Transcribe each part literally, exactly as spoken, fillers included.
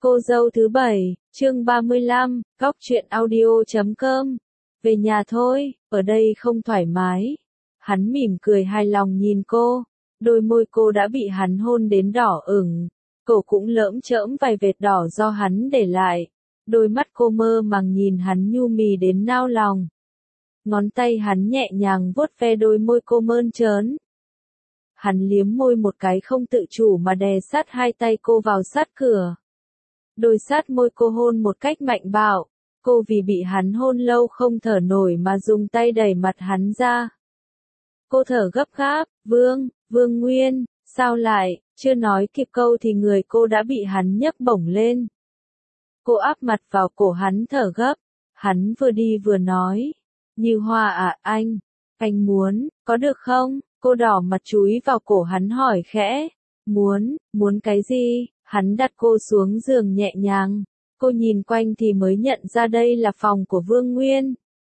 Cô dâu thứ bảy, chương ba mươi lăm, góc truyện audio chấm com. Về nhà thôi, ở đây không thoải mái. Hắn mỉm cười hài lòng nhìn cô, đôi môi cô đã bị hắn hôn đến đỏ ửng, cổ cũng lởm chởm vài vệt đỏ do hắn để lại. Đôi mắt cô mơ màng nhìn hắn nhu mì đến nao lòng. Ngón tay hắn nhẹ nhàng vuốt ve đôi môi cô mơn trớn. Hắn liếm môi một cái không tự chủ mà đè sát hai tay cô vào sát cửa. Đôi sát môi cô hôn một cách mạnh bạo, cô vì bị hắn hôn lâu không thở nổi mà dùng tay đẩy mặt hắn ra. Cô thở gấp gáp, Vương, Vương Nguyên, sao lại, chưa nói kịp câu thì người cô đã bị hắn nhấc bổng lên. Cô áp mặt vào cổ hắn thở gấp, hắn vừa đi vừa nói, Như Hoa à anh, anh muốn, có được không? Cô đỏ mặt chúi vào cổ hắn hỏi khẽ, muốn, muốn cái gì? Hắn đặt cô xuống giường nhẹ nhàng, cô nhìn quanh thì mới nhận ra đây là phòng của Vương Nguyên.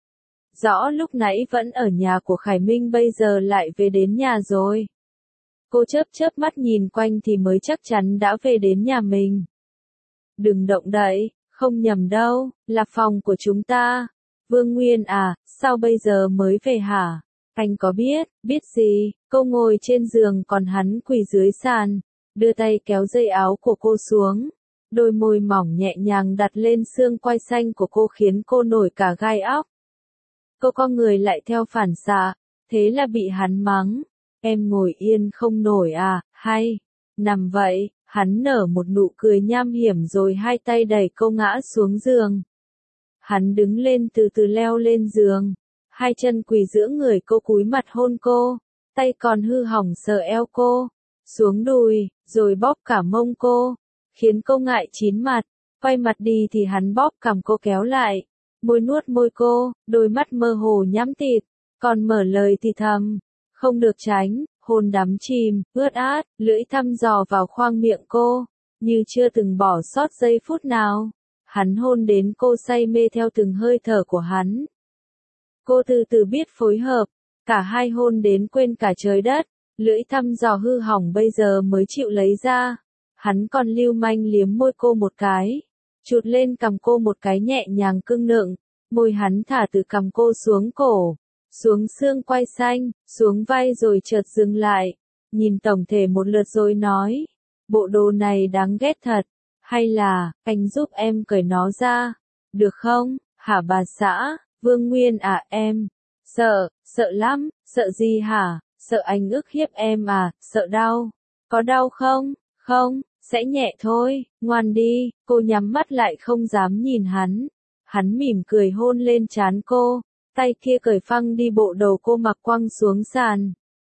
Rõ lúc nãy vẫn ở nhà của Khải Minh bây giờ lại về đến nhà rồi. Cô chớp chớp mắt nhìn quanh thì mới chắc chắn đã về đến nhà mình. Đừng động đậy, không nhầm đâu, là phòng của chúng ta. Vương Nguyên à, sao bây giờ mới về hả? Anh có biết, biết gì? Cô ngồi trên giường còn hắn quỳ dưới sàn. Đưa tay kéo dây áo của cô xuống, đôi môi mỏng nhẹ nhàng đặt lên xương quai xanh của cô khiến cô nổi cả gai óc. Cô con người lại theo phản xạ, thế là bị hắn mắng, em ngồi yên không nổi à, hay, nằm vậy, hắn nở một nụ cười nham hiểm rồi hai tay đẩy cô ngã xuống giường. Hắn đứng lên từ từ leo lên giường, hai chân quỳ giữa người cô cúi mặt hôn cô, tay còn hư hỏng sờ eo cô, xuống đùi, rồi bóp cả mông cô, khiến cô ngại chín mặt, quay mặt đi thì hắn bóp cằm cô kéo lại, môi nuốt môi cô, đôi mắt mơ hồ nhắm tịt, còn mở lời thì thầm, không được tránh, hôn đắm chìm, ướt át, lưỡi thăm dò vào khoang miệng cô, như chưa từng bỏ sót giây phút nào. Hắn hôn đến cô say mê theo từng hơi thở của hắn. Cô từ từ biết phối hợp, cả hai hôn đến quên cả trời đất. Lưỡi thăm dò hư hỏng bây giờ mới chịu lấy ra. Hắn còn lưu manh liếm môi cô một cái. Chụt lên cằm cô một cái nhẹ nhàng cưng nựng. Môi hắn thả từ cằm cô xuống cổ. Xuống xương quai xanh. Xuống vai rồi chợt dừng lại. Nhìn tổng thể một lượt rồi nói. Bộ đồ này đáng ghét thật. Hay là, anh giúp em cởi nó ra. Được không, hả bà xã? Vương Nguyên à em. Sợ, sợ lắm. Sợ gì hả? Sợ anh ức hiếp em à, sợ đau. Có đau không? Không, sẽ nhẹ thôi, ngoan đi. Cô nhắm mắt lại không dám nhìn hắn. Hắn mỉm cười hôn lên trán cô, tay kia cởi phăng đi bộ đồ cô mặc quăng xuống sàn.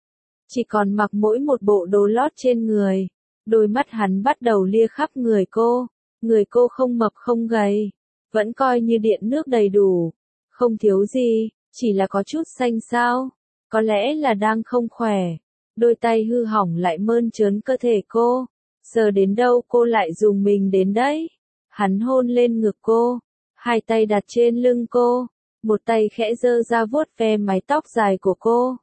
Chỉ còn mặc mỗi một bộ đồ lót trên người. Đôi mắt hắn bắt đầu lia khắp người cô. Người cô không mập không gầy, vẫn coi như điện nước đầy đủ. Không thiếu gì, chỉ là có chút xanh xao. Có lẽ là đang không khỏe. Đôi tay hư hỏng lại mơn trớn cơ thể cô. Sờ đến đâu cô lại dùng mình đến đấy. Hắn hôn lên ngực cô. Hai tay đặt trên lưng cô. Một tay khẽ giơ ra vuốt ve mái tóc dài của cô.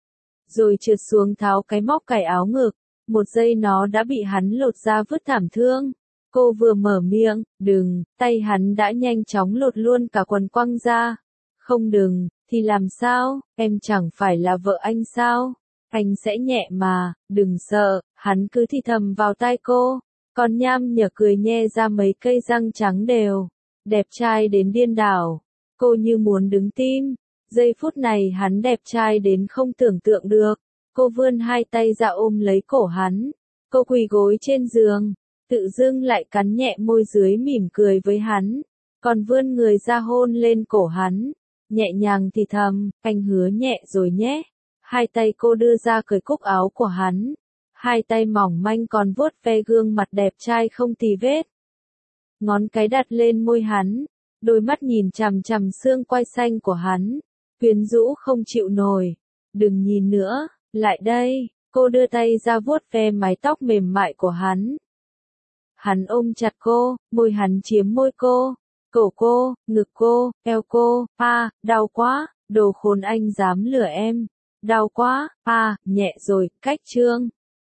Rồi trượt xuống tháo cái móc cài áo ngực. Một giây nó đã bị hắn lột ra vứt thảm thương. Cô vừa mở miệng, đừng, tay hắn đã nhanh chóng lột luôn cả quần quăng ra. Không đừng, thì làm sao, em chẳng phải là vợ anh sao? Anh sẽ nhẹ mà, đừng sợ, hắn cứ thì thầm vào tai cô. Còn nham nhở cười nhe ra mấy cây răng trắng đều. Đẹp trai đến điên đảo. Cô như muốn đứng tim. Giây phút này hắn đẹp trai đến không tưởng tượng được. Cô vươn hai tay ra ôm lấy cổ hắn. Cô quỳ gối trên giường. Tự dưng lại cắn nhẹ môi dưới mỉm cười với hắn. Còn vươn người ra hôn lên cổ hắn. Nhẹ nhàng thì thầm, anh hứa nhẹ rồi nhé. Hai tay cô đưa ra cởi cúc áo của hắn. Hai tay mỏng manh còn vuốt ve gương mặt đẹp trai không tì vết. Ngón cái đặt lên môi hắn. Đôi mắt nhìn chằm chằm xương quai xanh của hắn. Quyến rũ không chịu nổi. Đừng nhìn nữa, lại đây. Cô đưa tay ra vuốt ve mái tóc mềm mại của hắn. Hắn ôm chặt cô, môi hắn chiếm môi cô. Cổ cô, ngực cô, eo cô, à, đau quá, đồ khốn anh dám lừa em. Đau quá, à, nhẹ rồi, cách trương.